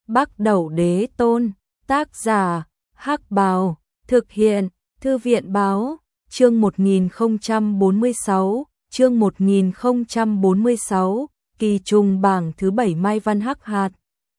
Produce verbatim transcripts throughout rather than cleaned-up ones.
Bắc Đẩu Đế Tôn, tác giả, Hắc Bào, thực hiện, Thư viện báo, chương một nghìn không trăm bốn mươi sáu, chương một nghìn không trăm bốn mươi sáu, kỳ trùng bảng thứ bảy Mai Văn Hắc Hạt.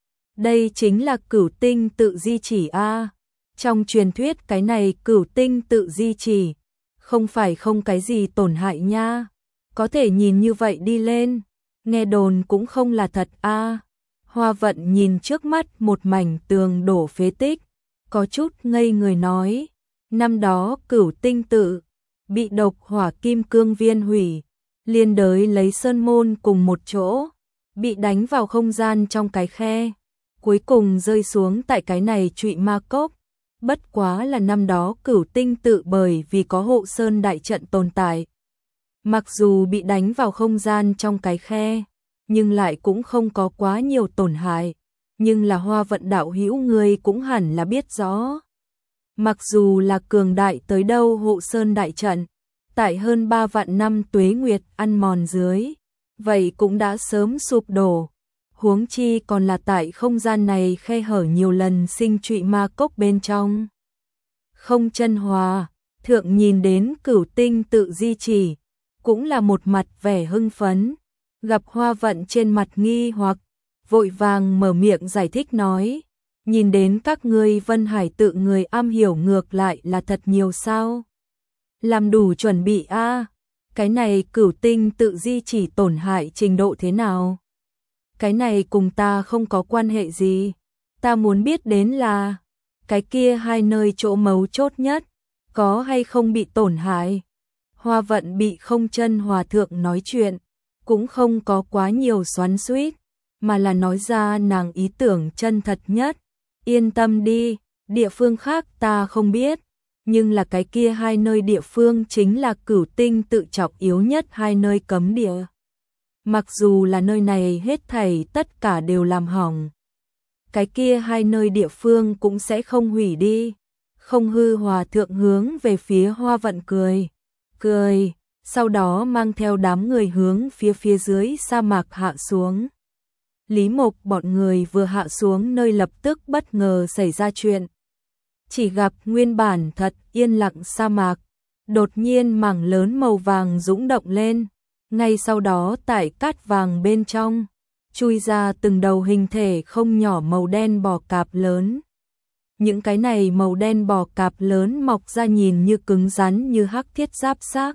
Đây chính là cửu tinh tự di chỉ a. Trong truyền thuyết cái này cửu tinh tự di chỉ, không phải không cái gì tổn hại nha. Có thể nhìn như vậy đi lên, nghe đồn cũng không là thật a. Hoa Vận nhìn trước mắt một mảnh tường đổ phế tích, có chút ngây người nói, năm đó cửu tinh tự bị độc hỏa kim cương viên hủy, liên đới lấy sơn môn cùng một chỗ, bị đánh vào không gian trong cái khe, cuối cùng rơi xuống tại cái này Trụy Ma Cốc. Bất quá là năm đó cửu tinh tự bởi vì có hộ sơn đại trận tồn tại, mặc dù bị đánh vào không gian trong cái khe, nhưng lại cũng không có quá nhiều tổn hại. Nhưng là Hoa Vận đạo hữu người cũng hẳn là biết rõ. Mặc dù là cường đại tới đâu hộ sơn đại trận, tại hơn ba vạn năm tuế nguyệt ăn mòn dưới, vậy cũng đã sớm sụp đổ. Huống chi còn là tại không gian này khe hở nhiều lần sinh Trụy Ma Cốc bên trong. Không Chân Hòa, thượng nhìn đến cửu tinh tự di chỉ, cũng là một mặt vẻ hưng phấn, gặp Hoa Vận trên mặt nghi hoặc, vội vàng mở miệng giải thích nói, nhìn đến các ngươi Vân Hải tự người am hiểu ngược lại là thật nhiều sao. Làm đủ chuẩn bị a. À, cái này cửu tinh tự di chỉ tổn hại trình độ thế nào? Cái này cùng ta không có quan hệ gì, ta muốn biết đến là, cái kia hai nơi chỗ mấu chốt nhất, có hay không bị tổn hại? Hoa Vận bị Không Chân Hòa thượng nói chuyện, cũng không có quá nhiều xoắn xuýt, mà là nói ra nàng ý tưởng chân thật nhất. Yên tâm đi, địa phương khác ta không biết, nhưng là cái kia hai nơi địa phương chính là cửu tinh tự trọng yếu nhất hai nơi cấm địa. Mặc dù là nơi này hết thảy tất cả đều làm hỏng, cái kia hai nơi địa phương cũng sẽ không hủy đi. Không Hư Hòa thượng hướng về phía Hoa Vận cười, cười, sau đó mang theo đám người hướng phía phía dưới sa mạc hạ xuống. Lý Mộc bọn người vừa hạ xuống nơi lập tức bất ngờ xảy ra chuyện. Chỉ gặp nguyên bản thật yên lặng sa mạc, đột nhiên mảng lớn màu vàng dũng động lên, ngay sau đó tại cát vàng bên trong, chui ra từng đầu hình thể không nhỏ màu đen bò cạp lớn. Những cái này màu đen bò cạp lớn mọc ra nhìn như cứng rắn như hắc thiết giáp xác.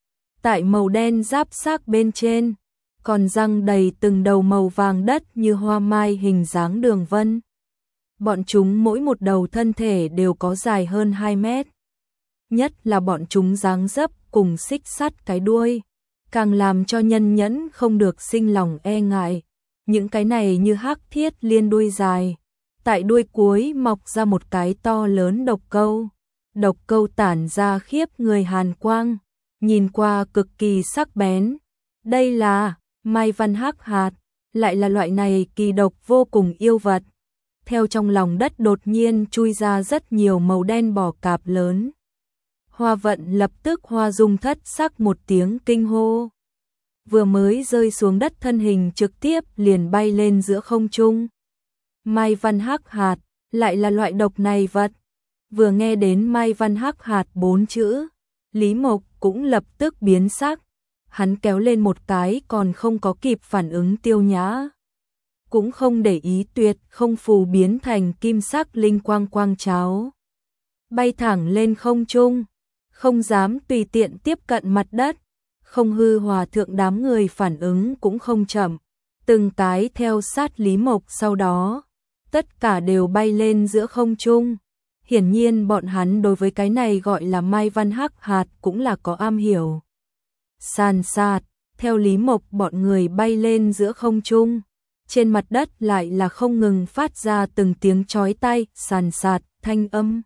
Tại màu đen giáp xác bên trên, còn răng đầy từng đầu màu vàng đất như hoa mai hình dáng đường vân. Bọn chúng mỗi một đầu thân thể đều có dài hơn hai mét. Nhất là bọn chúng dáng dấp cùng xích sắt cái đuôi, càng làm cho nhân nhẫn không được sinh lòng e ngại. Những cái này như hắc thiết liên đuôi dài, tại đuôi cuối mọc ra một cái to lớn độc câu. Độc câu tản ra khiếp người hàn quang, nhìn qua cực kỳ sắc bén. Đây là Mai Văn Hắc Hạt, lại là loại này kỳ độc vô cùng yêu vật. Theo trong lòng đất đột nhiên chui ra rất nhiều màu đen bò cạp lớn. Hoa Vận lập tức hoa dung thất sắc một tiếng kinh hô. Vừa mới rơi xuống đất thân hình trực tiếp liền bay lên giữa không trung. Mai Văn Hắc Hạt, lại là loại độc này vật. Vừa nghe đến Mai Văn Hắc Hạt bốn chữ, Lý Mộc cũng lập tức biến sắc. Hắn kéo lên một cái còn không có kịp phản ứng Tiêu Nhã, cũng không để ý tuyệt không phù biến thành kim sắc linh quang quang cháo, bay thẳng lên không trung, không dám tùy tiện tiếp cận mặt đất. Không Hư Hòa thượng đám người phản ứng cũng không chậm, từng cái theo sát Lý Mộc sau đó, tất cả đều bay lên giữa không trung. Hiển nhiên bọn hắn đối với cái này gọi là Mai Văn Hắc Hạt cũng là có am hiểu. Sàn sạt, theo Lý Mộc bọn người bay lên giữa không trung, trên mặt đất lại là không ngừng phát ra từng tiếng chói tai sàn sạt thanh âm.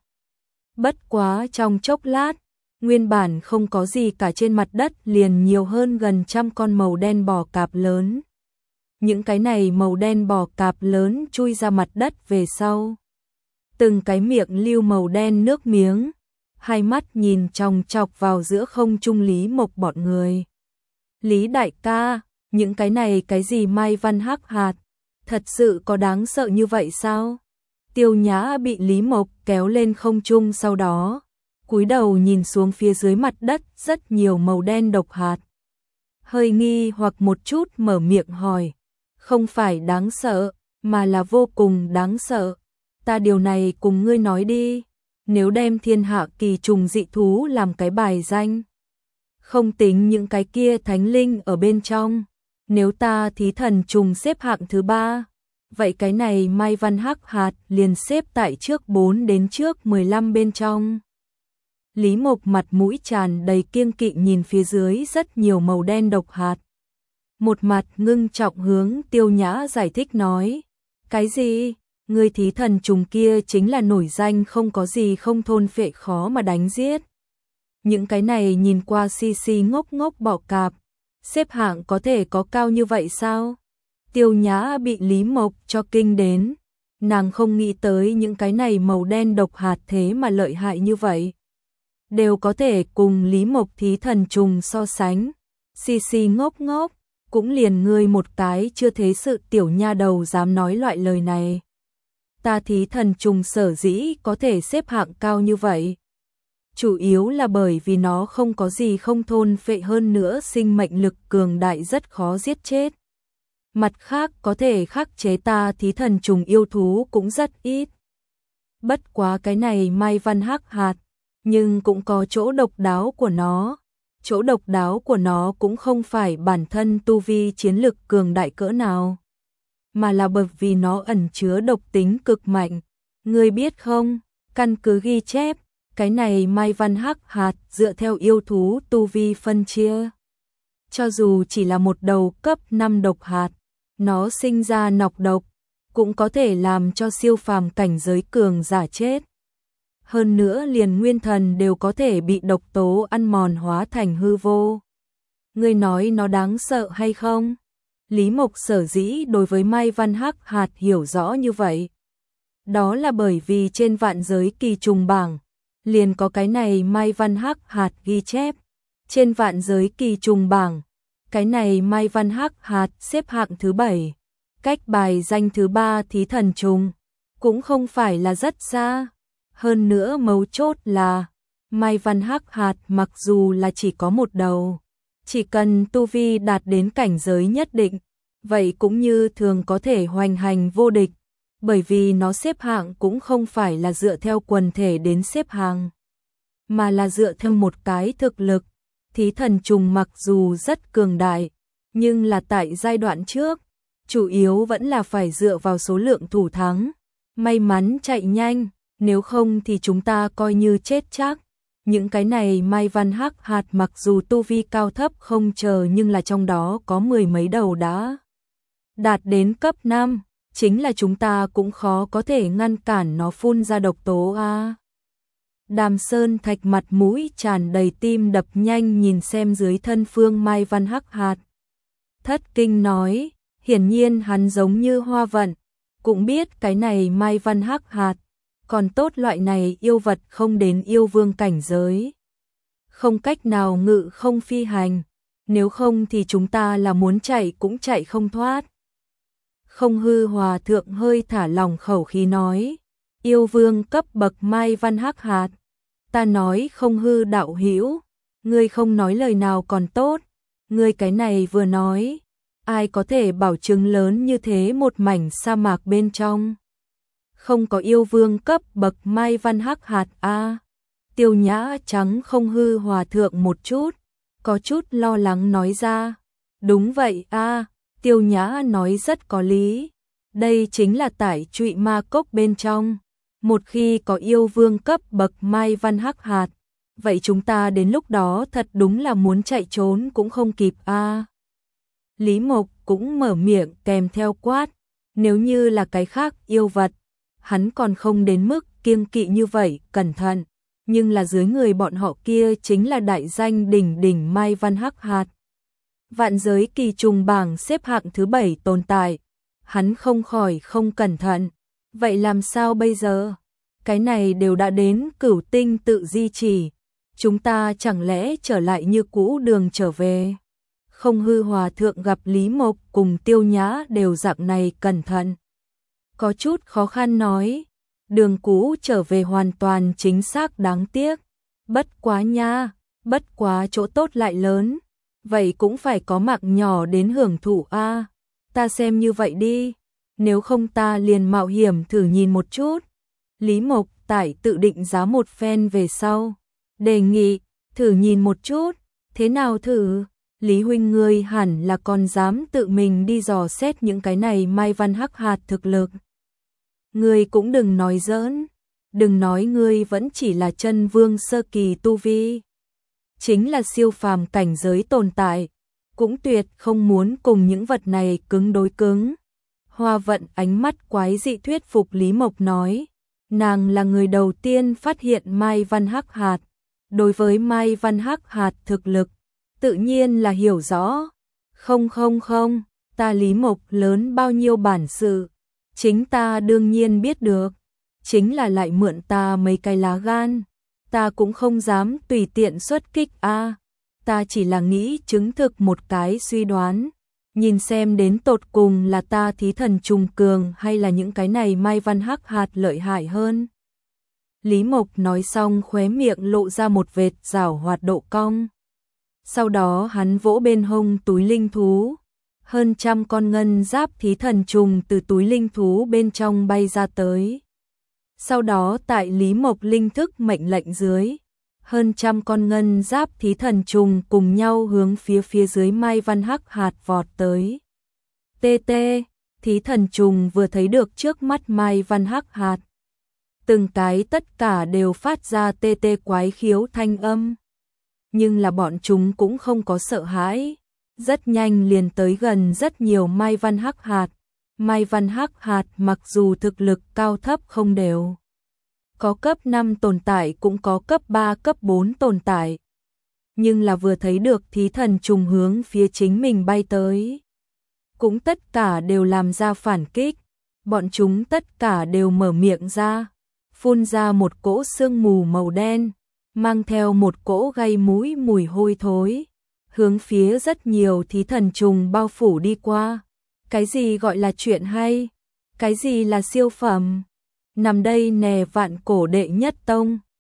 Bất quá trong chốc lát, nguyên bản không có gì cả trên mặt đất liền nhiều hơn gần trăm con màu đen bò cạp lớn. Những cái này màu đen bò cạp lớn chui ra mặt đất về sau, từng cái miệng lưu màu đen nước miếng, hai mắt nhìn chòng chọc vào giữa không trung Lý Mộc bọn người. Lý đại ca, những cái này cái gì Mai Văn Hắc Hạt, Thật sự có đáng sợ như vậy sao? Tiêu Nhã bị Lý Mộc kéo lên không trung, sau đó cúi đầu nhìn xuống phía dưới mặt đất rất nhiều màu đen độc hạt. Hơi nghi hoặc một chút mở miệng hỏi, không phải đáng sợ, mà là vô cùng đáng sợ. Ta điều này cùng ngươi nói đi, nếu đem thiên hạ kỳ trùng dị thú làm cái bài danh, không tính những cái kia thánh linh ở bên trong, nếu ta thí thần trùng xếp hạng thứ ba, vậy cái này Mai Văn Hắc hạt liền xếp tại trước bốn đến trước mười lăm bên trong. Lý Mộc mặt mũi tràn đầy kiêng kỵ nhìn phía dưới rất nhiều màu đen độc hạt. Một mặt ngưng trọng hướng Tiêu Nhã giải thích nói, cái gì? Người thí thần trùng kia chính là nổi danh không có gì không thôn phệ khó mà đánh giết. Những cái này nhìn qua xi xi ngốc ngốc bọ cạp, xếp hạng có thể có cao như vậy sao? Tiêu Nhã bị Lý Mộc cho kinh đến, nàng không nghĩ tới những cái này màu đen độc hạt thế mà lợi hại như vậy. Đều có thể cùng Lý Mộc thí thần trùng so sánh, xì xì ngốc ngốc, cũng liền ngươi một cái chưa thấy sự tiểu nha đầu dám nói loại lời này. Ta thí thần trùng sở dĩ có thể xếp hạng cao như vậy, chủ yếu là bởi vì nó không có gì không thôn phệ, hơn nữa sinh mệnh lực cường đại rất khó giết chết. Mặt khác có thể khắc chế ta thí thần trùng yêu thú cũng rất ít. Bất quá cái này Mai Văn Hắc hạt, nhưng cũng có chỗ độc đáo của nó. Chỗ độc đáo của nó cũng không phải bản thân tu vi chiến lực cường đại cỡ nào, mà là bởi vì nó ẩn chứa độc tính cực mạnh. Ngươi biết không, căn cứ ghi chép, cái này Mai Văn Hắc hạt dựa theo yêu thú tu vi phân chia. Cho dù chỉ là một đầu cấp năm độc hạt, nó sinh ra nọc độc, cũng có thể làm cho siêu phàm cảnh giới cường giả chết. Hơn nữa liền nguyên thần đều có thể bị độc tố ăn mòn hóa thành hư vô. Ngươi nói nó đáng sợ hay không? Lý Mộc sở dĩ đối với Mai Văn Hắc hạt hiểu rõ như vậy, đó là bởi vì trên vạn giới kỳ trùng bảng liền có cái này Mai Văn Hắc hạt ghi chép. Trên vạn giới kỳ trùng bảng, cái này Mai Văn Hắc hạt xếp hạng thứ bảy, cách bài danh thứ ba thí thần trùng cũng không phải là rất xa. Hơn nữa mấu chốt là Mai Văn Hắc hạt mặc dù là chỉ có một đầu, chỉ cần tu vi đạt đến cảnh giới nhất định, vậy cũng như thường có thể hoành hành vô địch, bởi vì nó xếp hạng cũng không phải là dựa theo quần thể đến xếp hạng, mà là dựa theo một cái thực lực. Thí thần trùng mặc dù rất cường đại, nhưng là tại giai đoạn trước, chủ yếu vẫn là phải dựa vào số lượng thủ thắng, may mắn chạy nhanh, nếu không thì chúng ta coi như chết chắc. Những cái này Mai Văn Hắc hạt mặc dù tu vi cao thấp không chờ, nhưng là trong đó có mười mấy đầu đã đạt đến cấp năm, chính là chúng ta cũng khó có thể ngăn cản nó phun ra độc tố a. Đàm Sơn Thạch mặt mũi tràn đầy tim đập nhanh nhìn xem dưới thân phương Mai Văn Hắc hạt. Thất kinh nói, hiển nhiên hắn giống như Hoa Vận, cũng biết cái này Mai Văn Hắc hạt, còn tốt loại này yêu vật không đến yêu vương cảnh giới, không cách nào ngự không phi hành, nếu không thì chúng ta là muốn chạy cũng chạy không thoát. Không Hư Hòa thượng hơi thả lỏng khẩu khí nói, yêu vương cấp bậc Mai Văn Hắc hạt, ta nói Không Hư đạo hữu, ngươi không nói lời nào còn tốt, ngươi cái này vừa nói, ai có thể bảo chứng lớn như thế một mảnh sa mạc bên trong không có yêu vương cấp bậc Mai Văn Hắc hạt a. À, Tiêu Nhã trắng Không Hư Hòa thượng một chút, có chút lo lắng nói ra, đúng vậy a. À, Tiêu Nhã nói rất có lý, đây chính là tại Trụy Ma Cốc bên trong, một khi có yêu vương cấp bậc Mai Văn Hắc hạt, vậy chúng ta đến lúc đó thật đúng là muốn chạy trốn cũng không kịp a. À, Lý Mộc cũng mở miệng kèm theo quát, nếu như là cái khác yêu vật, hắn còn không đến mức kiêng kỵ như vậy, cẩn thận, nhưng là dưới người bọn họ kia chính là đại danh đỉnh đỉnh Mai Văn Hắc hạt. Vạn giới kỳ trùng bảng xếp hạng thứ bảy tồn tại, hắn không khỏi không cẩn thận, vậy làm sao bây giờ? Cái này đều đã đến cửu tinh tự di chỉ, chúng ta chẳng lẽ trở lại như cũ đường trở về? Không Hư Hòa thượng gặp Lý Mộc cùng Tiêu Nhã đều dạng này cẩn thận. Có chút khó khăn nói, đường cũ trở về hoàn toàn chính xác đáng tiếc. Bất quá nha, bất quá chỗ tốt lại lớn, vậy cũng phải có mạng nhỏ đến hưởng thụ a. Ta xem như vậy đi, nếu không ta liền mạo hiểm thử nhìn một chút. Lý Mộc tại tự định giá một phen về sau, đề nghị, thử nhìn một chút, thế nào thử? Lý huynh ngươi hẳn là còn dám tự mình đi dò xét những cái này Mai Văn Hắc hạt thực lực. Ngươi cũng đừng nói giỡn, đừng nói ngươi vẫn chỉ là chân vương sơ kỳ tu vi. Chính là siêu phàm cảnh giới tồn tại, cũng tuyệt không muốn cùng những vật này cứng đối cứng. Hoa Vận ánh mắt quái dị thuyết phục Lý Mộc nói, nàng là người đầu tiên phát hiện Mai Văn Hắc hạt. Đối với Mai Văn Hắc hạt thực lực, tự nhiên là hiểu rõ. Không không không, ta Lý Mộc lớn bao nhiêu bản sự, chính ta đương nhiên biết được, chính là lại mượn ta mấy cái lá gan, ta cũng không dám tùy tiện xuất kích a. Ta chỉ là nghĩ chứng thực một cái suy đoán, nhìn xem đến tột cùng là ta thí thần trùng cường hay là những cái này Mai Văn Hắc hạt lợi hại hơn. Lý Mộc nói xong khóe miệng lộ ra một vệt giảo hoạt độ cong. Sau đó hắn vỗ bên hông túi linh thú, hơn trăm con ngân giáp thí thần trùng từ túi linh thú bên trong bay ra tới. Sau đó tại Lý Mộc linh thức mệnh lệnh dưới, hơn trăm con ngân giáp thí thần trùng cùng nhau hướng phía phía dưới Mai Văn Hắc hạt vọt tới. Tê tê, thí thần trùng vừa thấy được trước mắt Mai Văn Hắc hạt, từng cái tất cả đều phát ra tê tê quái khiếu thanh âm. Nhưng là bọn chúng cũng không có sợ hãi, rất nhanh liền tới gần rất nhiều Mai Văn Hắc hạt. Mai Văn Hắc hạt mặc dù thực lực cao thấp không đều, có cấp năm tồn tại cũng có cấp ba cấp bốn tồn tại, nhưng là vừa thấy được thí thần trùng hướng phía chính mình bay tới, cũng tất cả đều làm ra phản kích. Bọn chúng tất cả đều mở miệng ra, phun ra một cỗ sương mù màu đen, mang theo một cỗ gây mũi mùi hôi thối, hướng phía rất nhiều thí thần trùng bao phủ đi qua. Cái gì gọi là chuyện hay? Cái gì là siêu phẩm? Nằm đây nè vạn cổ đệ nhất tông.